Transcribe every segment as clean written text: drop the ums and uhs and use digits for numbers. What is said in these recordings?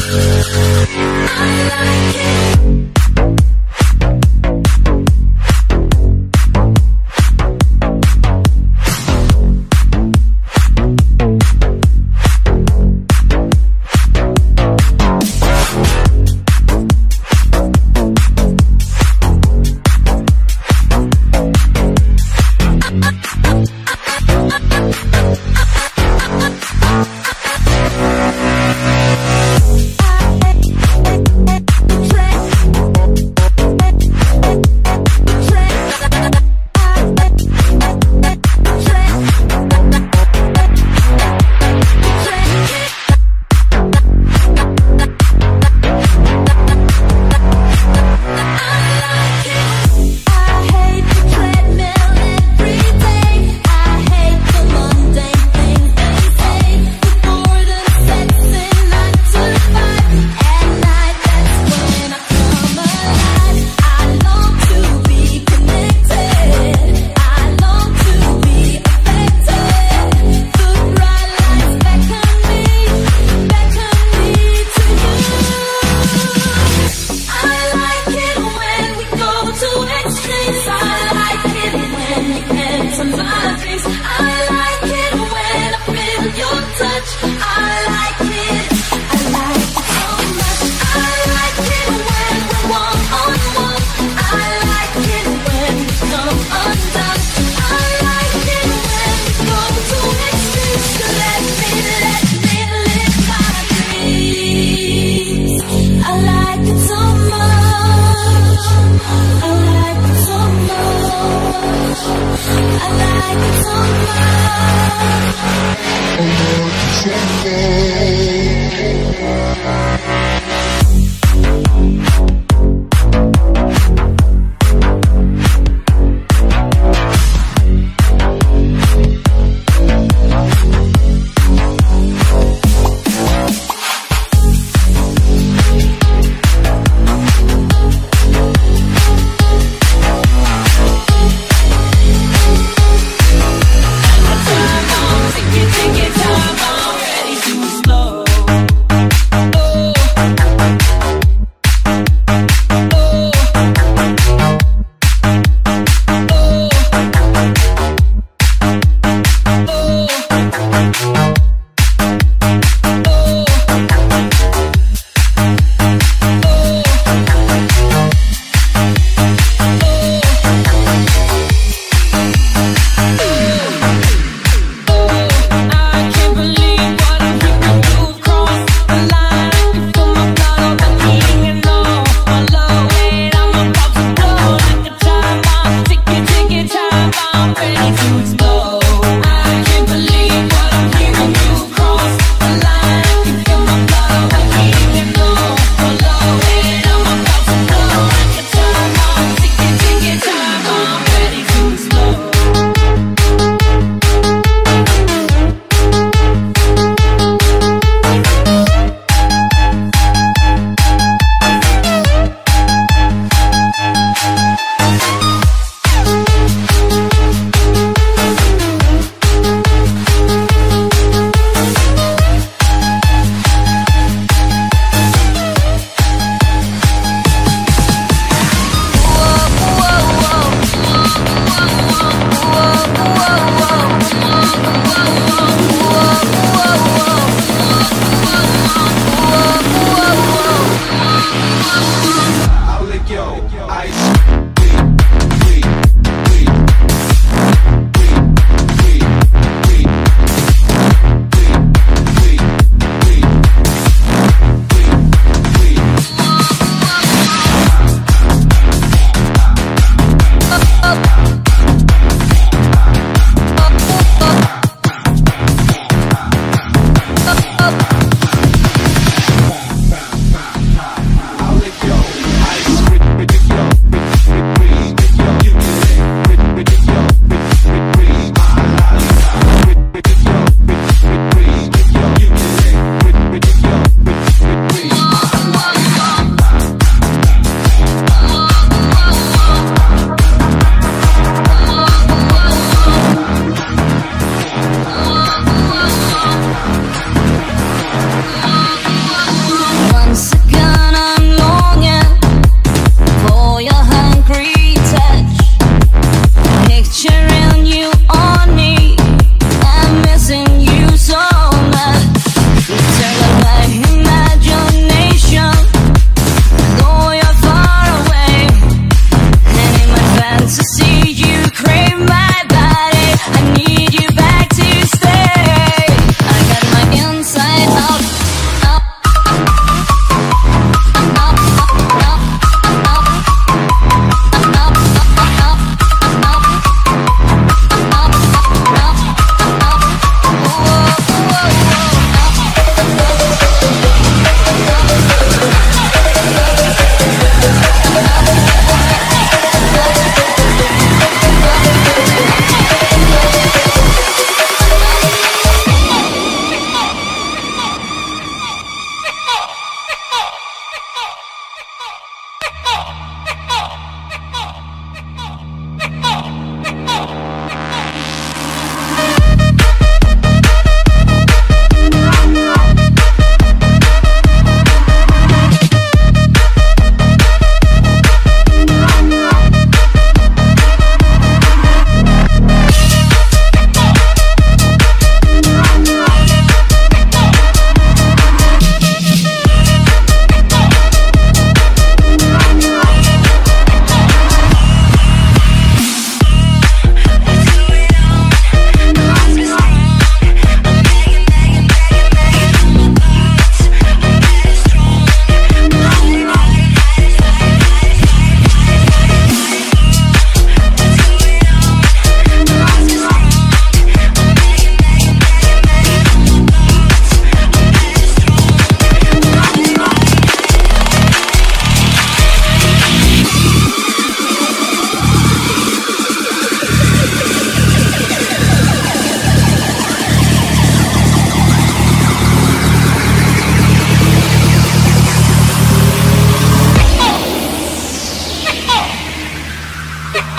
Ridiculous.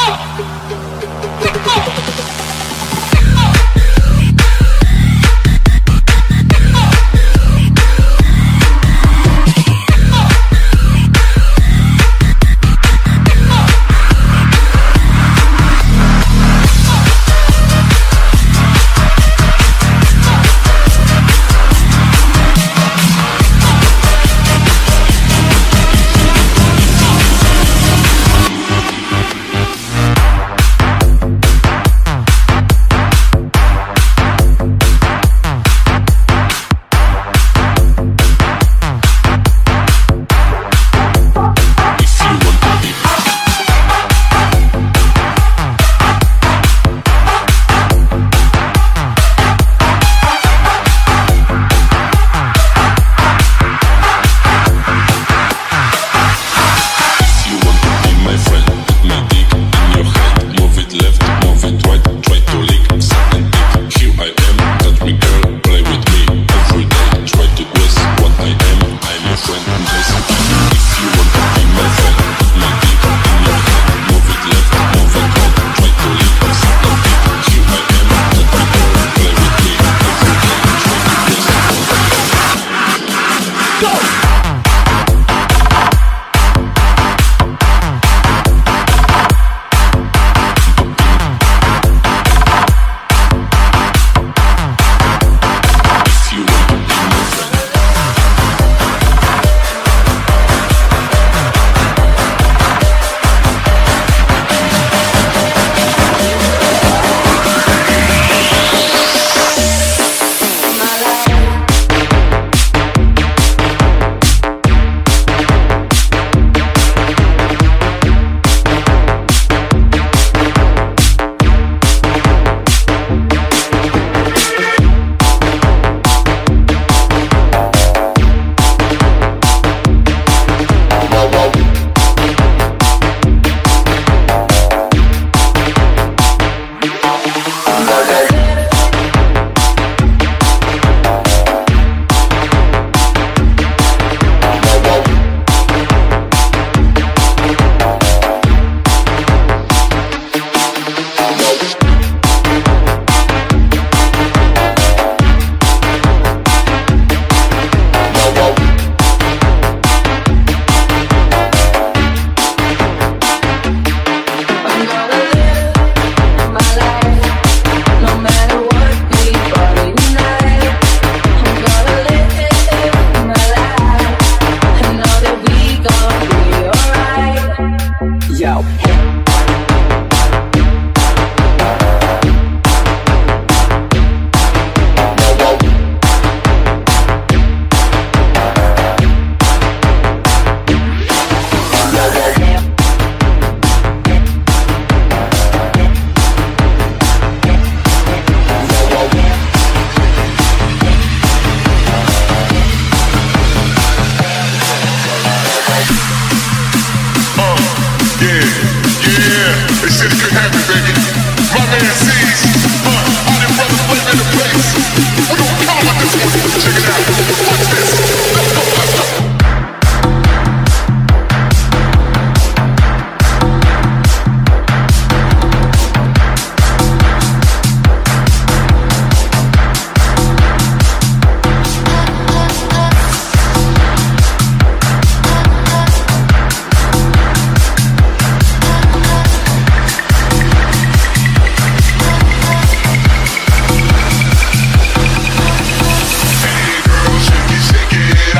Shake it,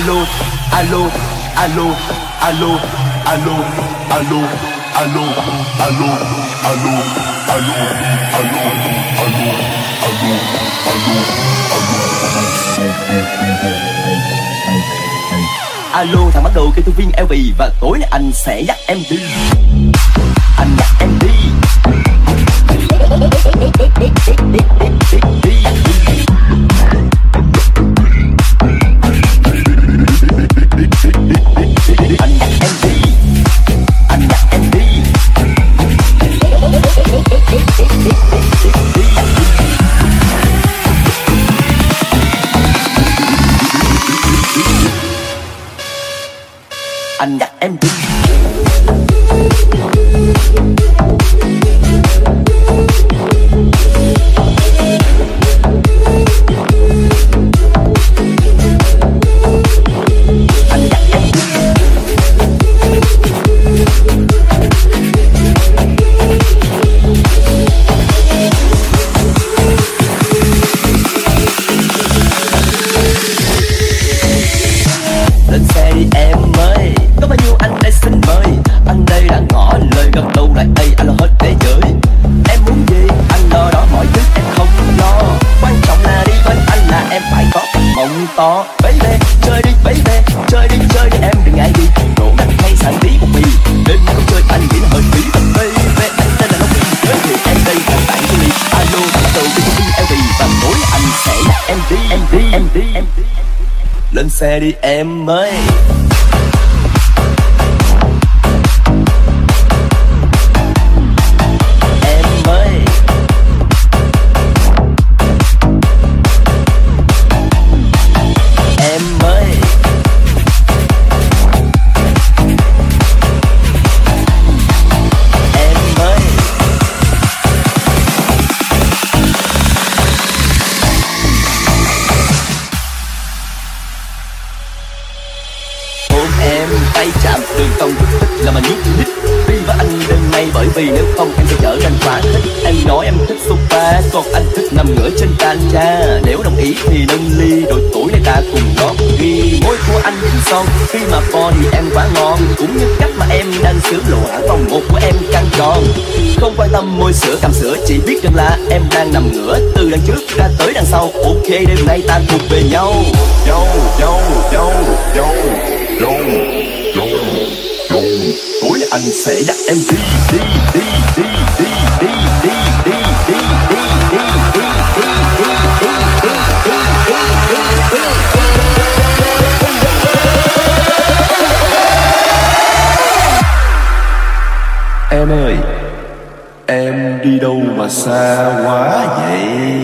Alo, alo, alo, alo, alo, alo, alo, alo, alo, alo, alo, alo, alo, thằng bắt đầu kêu tôi viên LV và tối nay anh sẽ dắt em đi. Anh dắt em đi. Anh dắt em đi. Lên xe đi em ơi, có bao nhiêu anh đây xin mời. Anh đây đã ngỏ lời gật đầu lại đây, anh lo hết thế giới. Em muốn gì anh lo đó, mọi thứ em không lo. Quan trọng là đi bên anh là em phải có cái mộng to. Baby, chơi đi baby, chơi đi em đừng ngại gì. Đổ đất hay sẵn tí một mì, đêm không chơi anh nghĩ là hơi phí. Baby, anh tên là Long Vy, với thì em đây là bạn tôi đi. Alo, bắt đầu đi công ty LV và tối anh sẽ dắt em đi, em đi, em đi, em đi. Lên xe đi em ơi. Em ơi. Em ơi. Em ơi. Ôm em tay chạm đường cong thích là mà nhúc nhích đi với anh đêm nay, bởi vì nếu không em sẽ trở nên quá thích. Em nói em thích sofa, còn anh thích nằm ngửa trên cancha. Nếu đồng ý thì nâng ly, độ tuổi này ta cùng góp ghi. Môi của anh dính son, khi mà body em quá ngon, cũng như cách mà em đang sướng lộ hả vòng một của em căng tròn. Không quan tâm môi sữa cằm sữa, chỉ biết rằng là em đang nằm ngửa từ đằng trước ra tới đằng sau. Ok đêm nay ta thuộc về nhau. Yo, yo, yo, yo. Yo, yo, yo. Tối nay anh sẽ dắt em đi, đi, đi, đi, đi, đi, đi, đi, đi, đi, đi, đi, em ơi, em đi đâu mà xa quá vậy?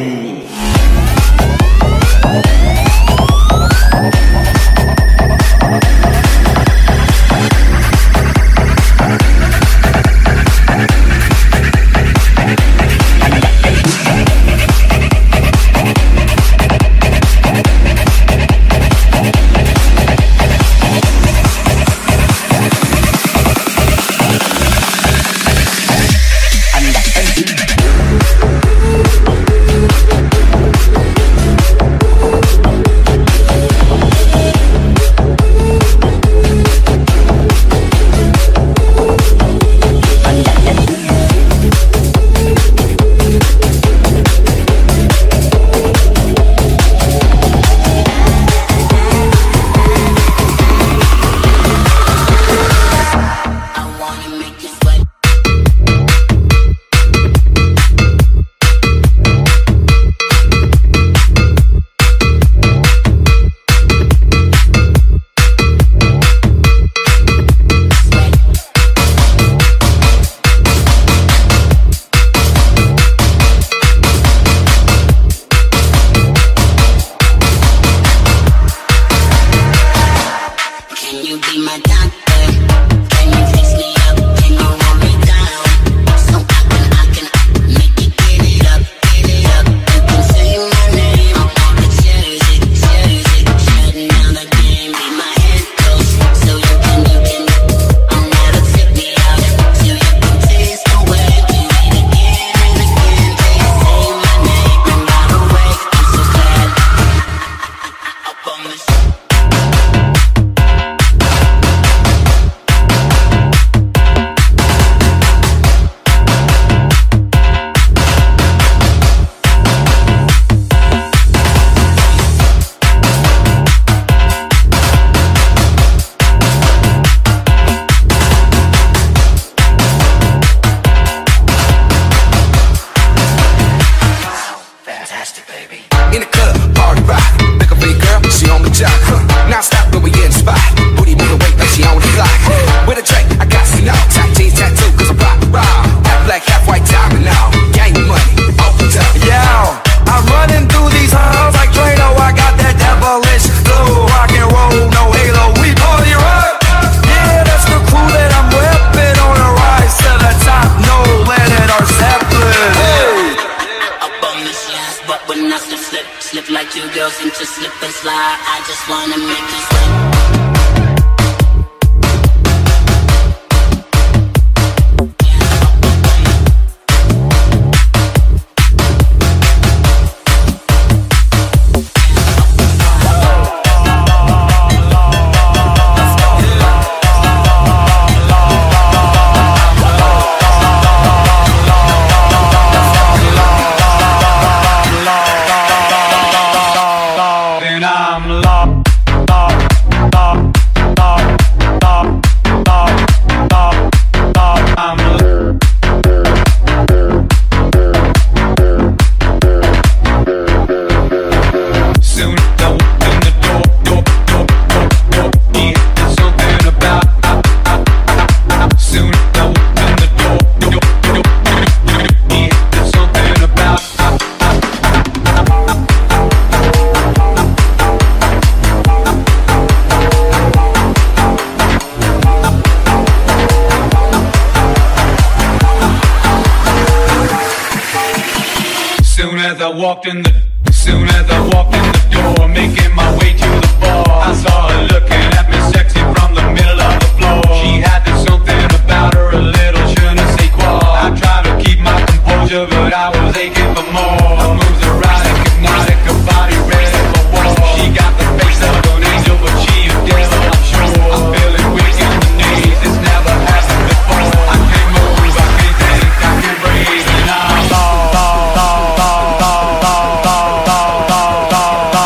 as I walked in the door, making my way to the bar, I saw her looking at me sexy from the middle of the floor. She had this something about her, a little je ne sais quoi. I tried to keep my composure, but I was aching for more. Her moves erotic, hypnotic, her body ready for war. She got the face of an angel, but she a devil, I'm sure. I'm feeling weak in the knees, it's never happened before. I can't move, I can't think, I can't breathe, and I'm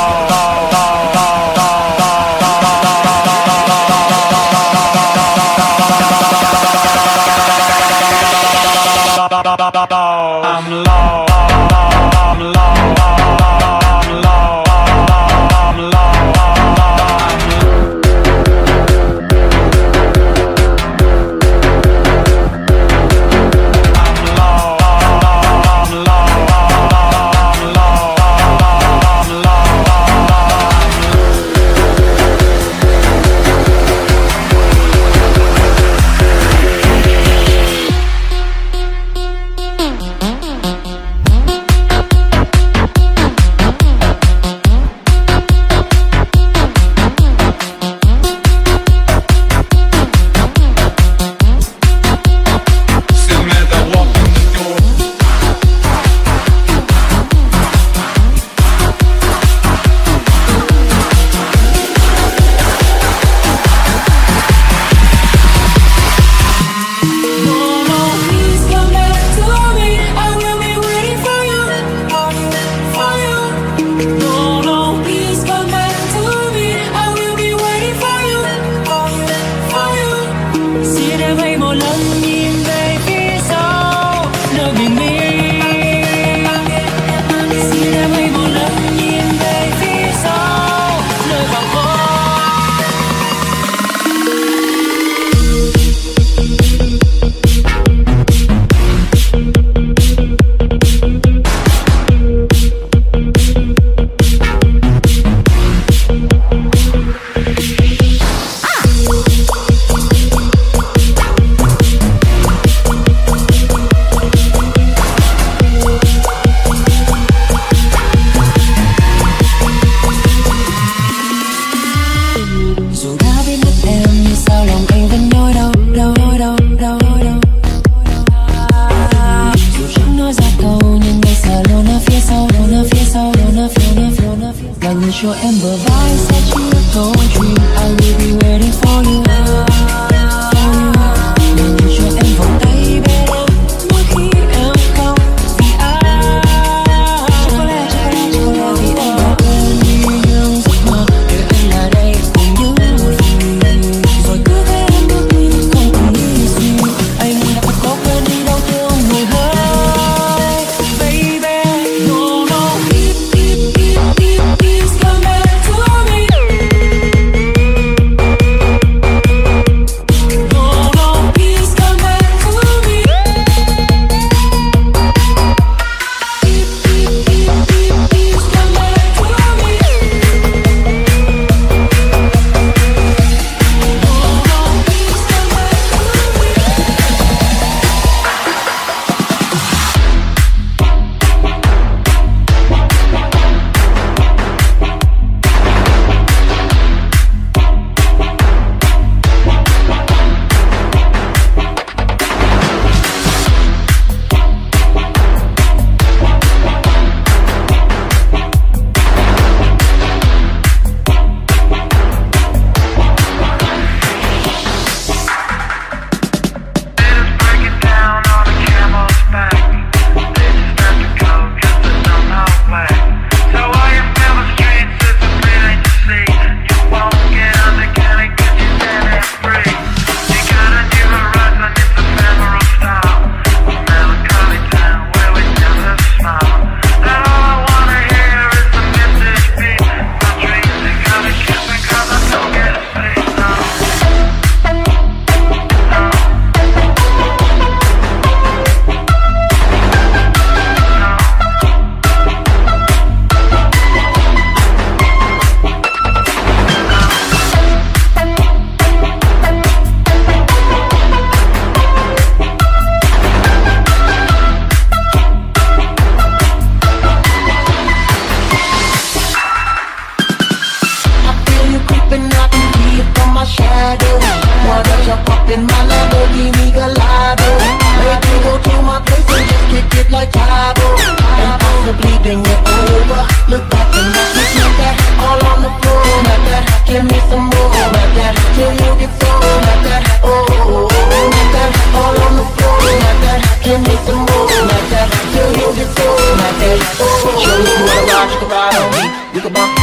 my shadow. Why does you pop in my Lamborghini Gallardo? Make you go to my place and just kick it like Cabo. And possibly then you're over. Look back and watch me smack that all on the floor like that. Give me some more like that till you get so like that. Oh, oh, oh, like that all on the floor like that. Give me some more like that till you get so like that. Oh, show me you wanna ride, you can ride on me. You can bump.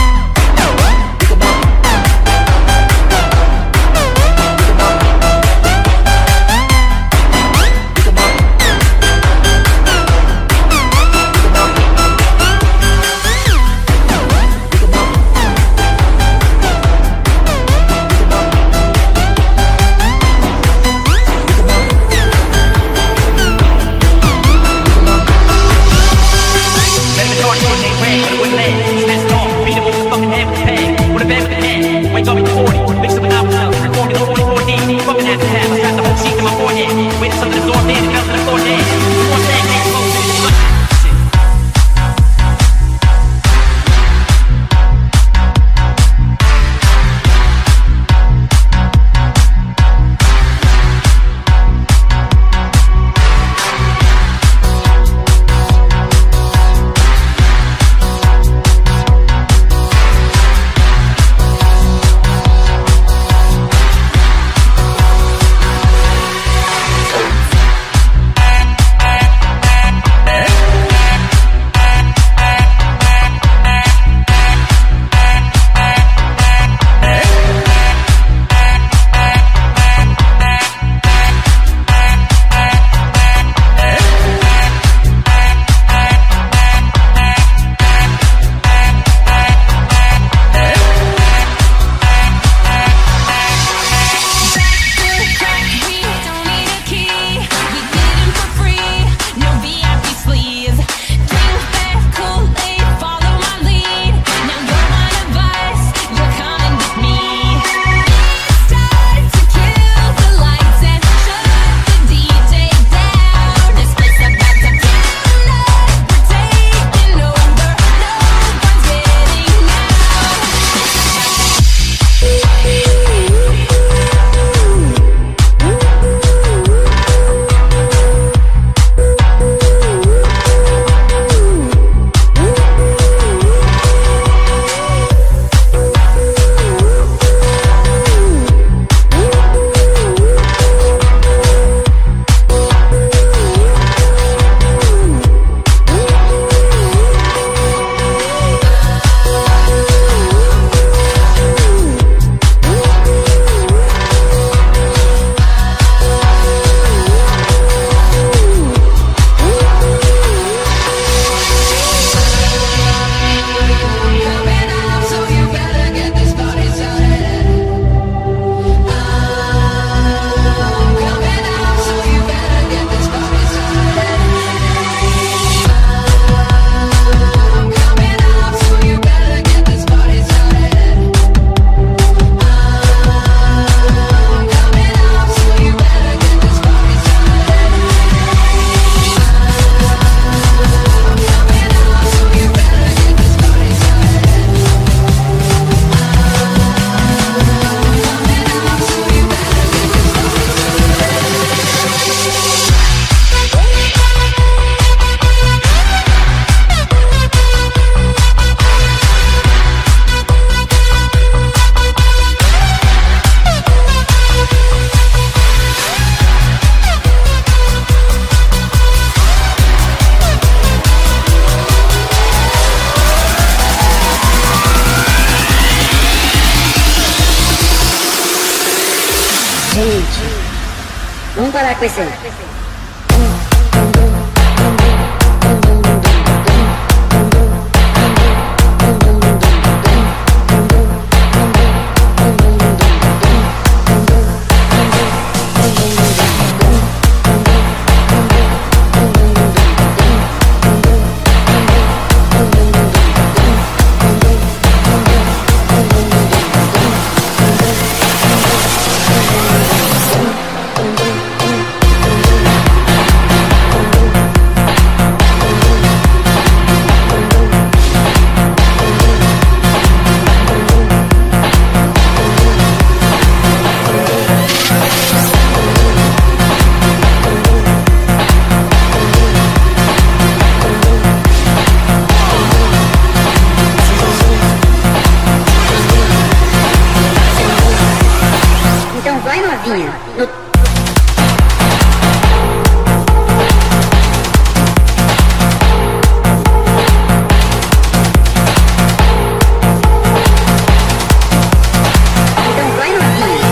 Vamos parar com esse aí. novinha. Então vai novinha.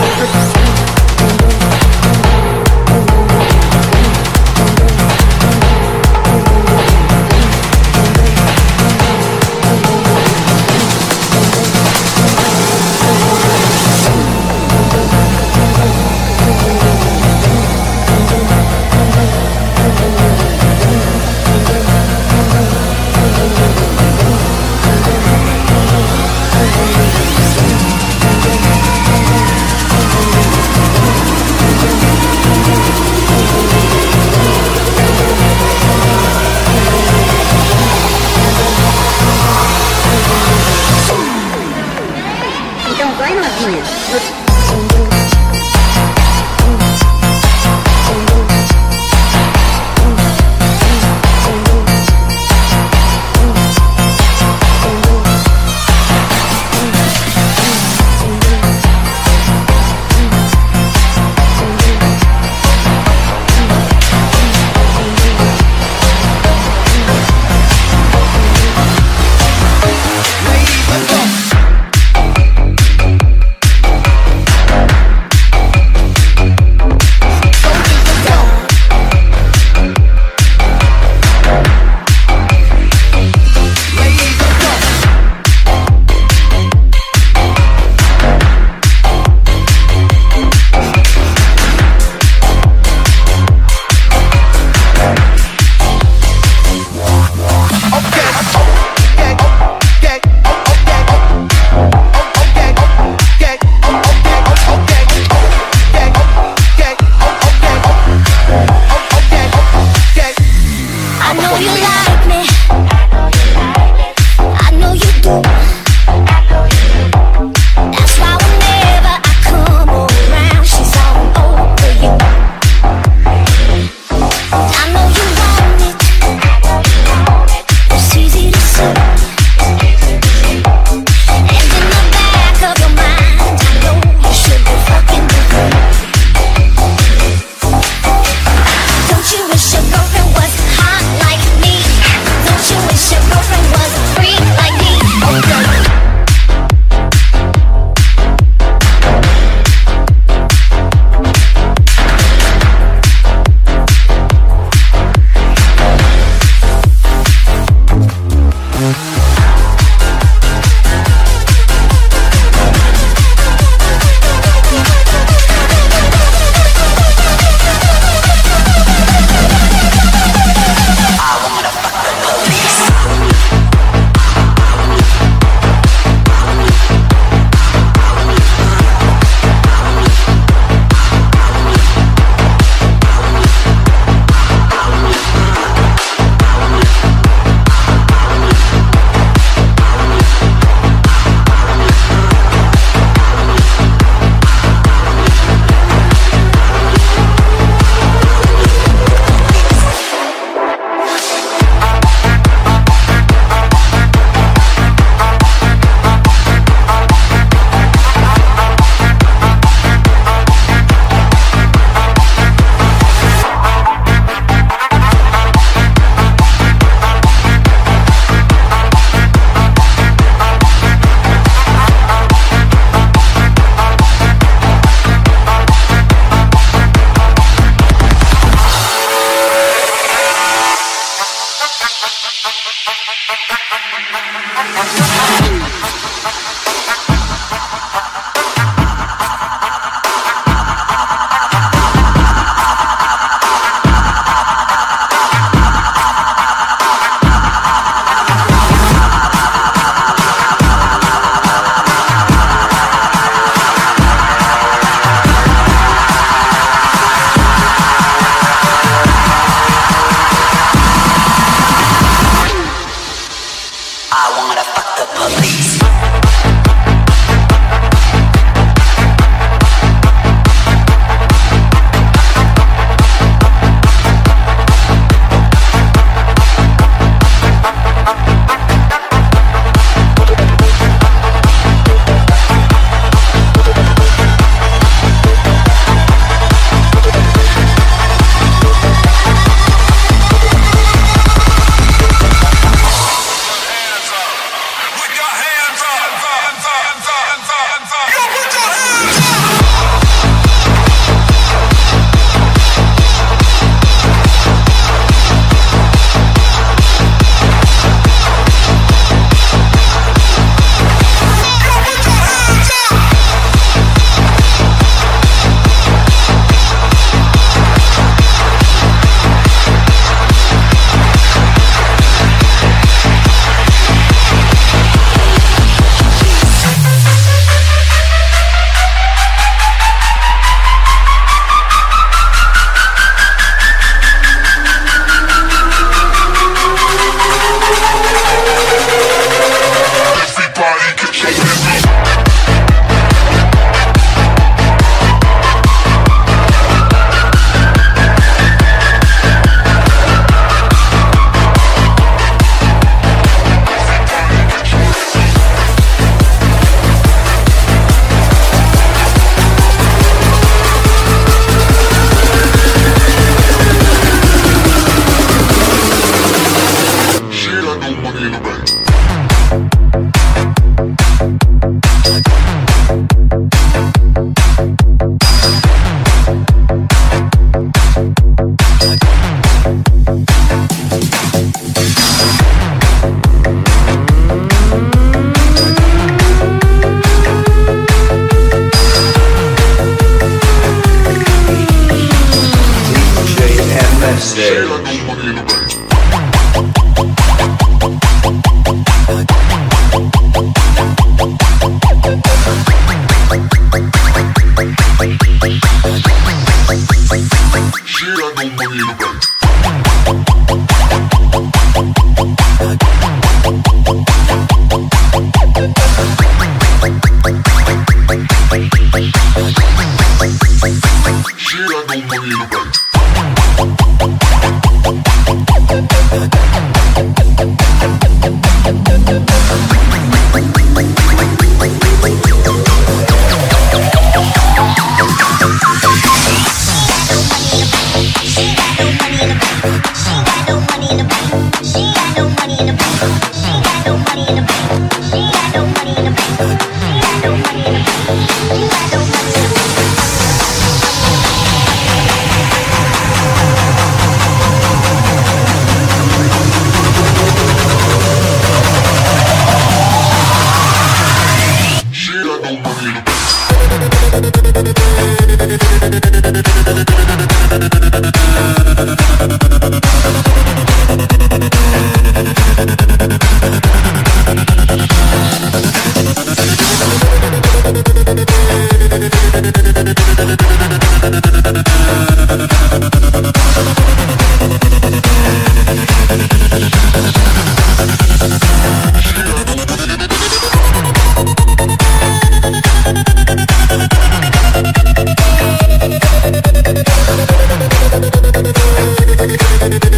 We'll be right back.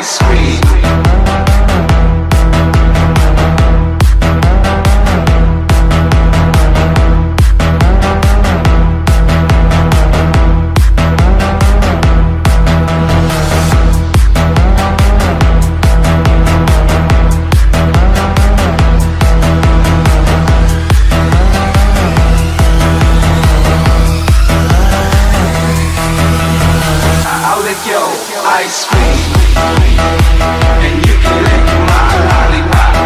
scream. Ice cream, and you can lick my lollipop.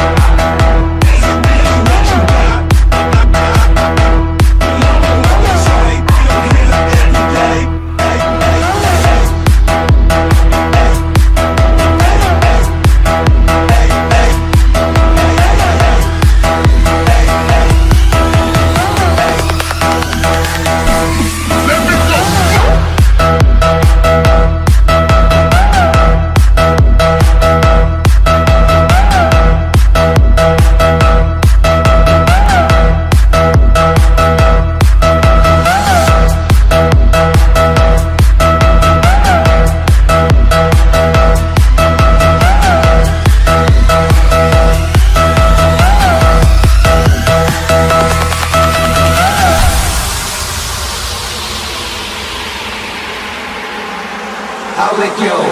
I'll lick your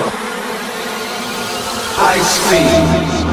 ice cream.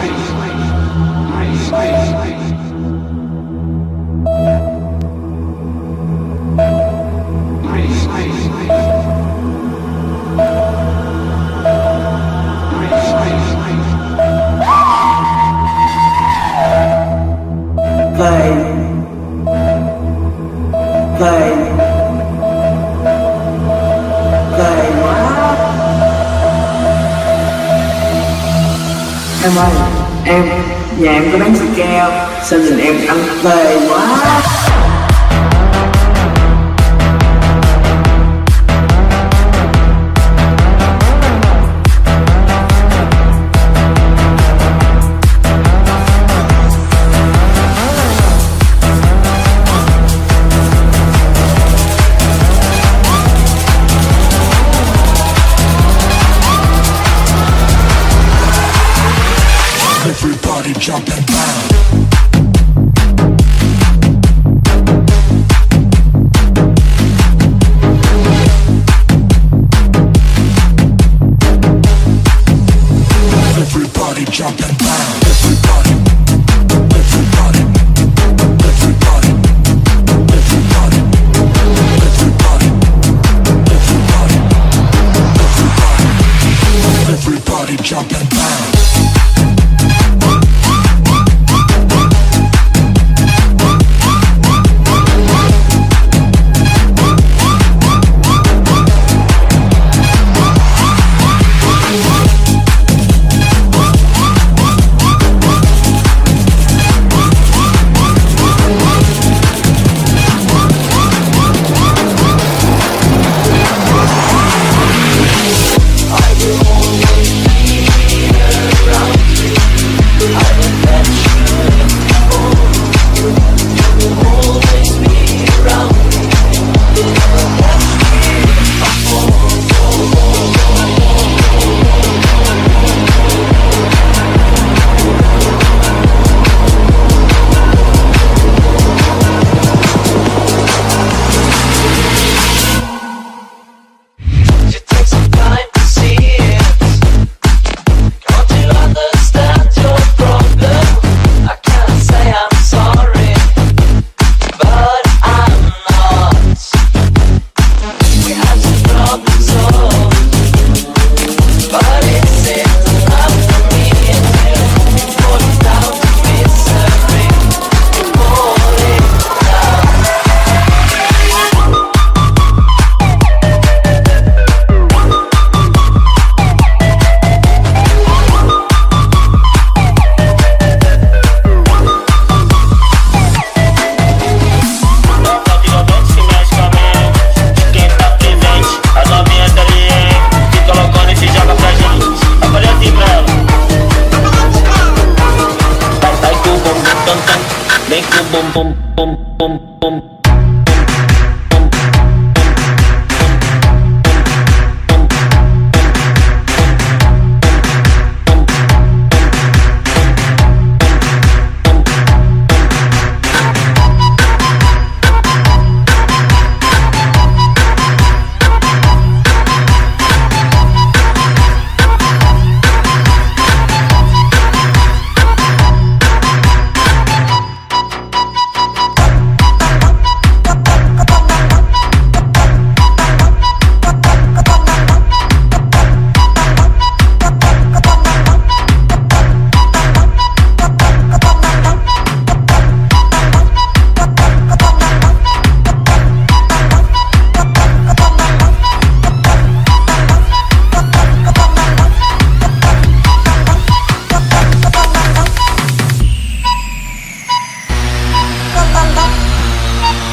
Em ơi, nhà em có bán sủi keo, sao nhìn em ăn phê quá. Everybody jump and bounce. Everybody jump and bounce. Everybody, everybody, everybody, everybody, everybody, everybody, everybody jump and bounce.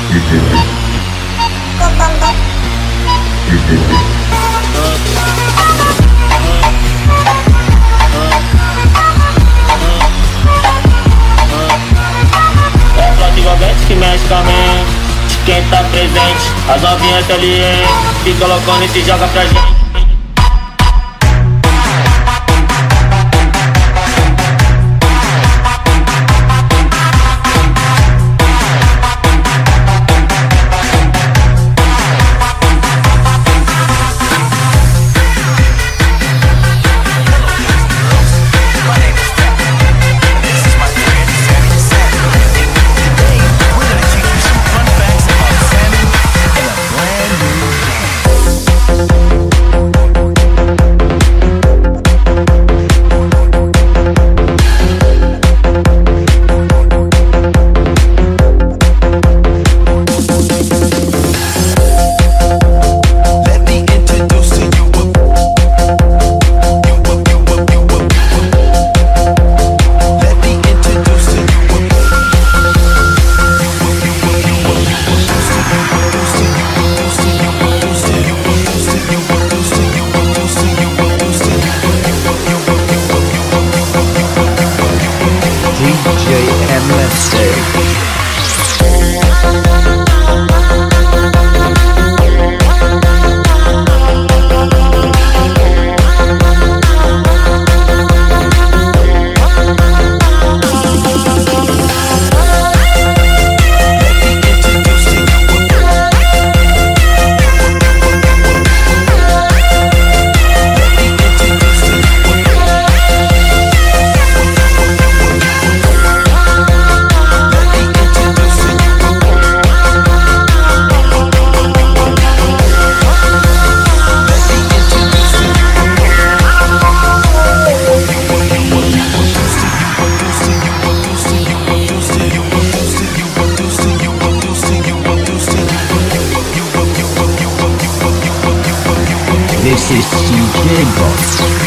Envolvente que mexe com a mente de quem tá presente. As novinhas tá ali, hein? Fica loucona e se joga pra gente. This is CK Box.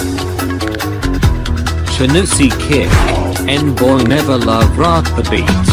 Shanusi Kick, N-Boy Never Love Rock the Beat.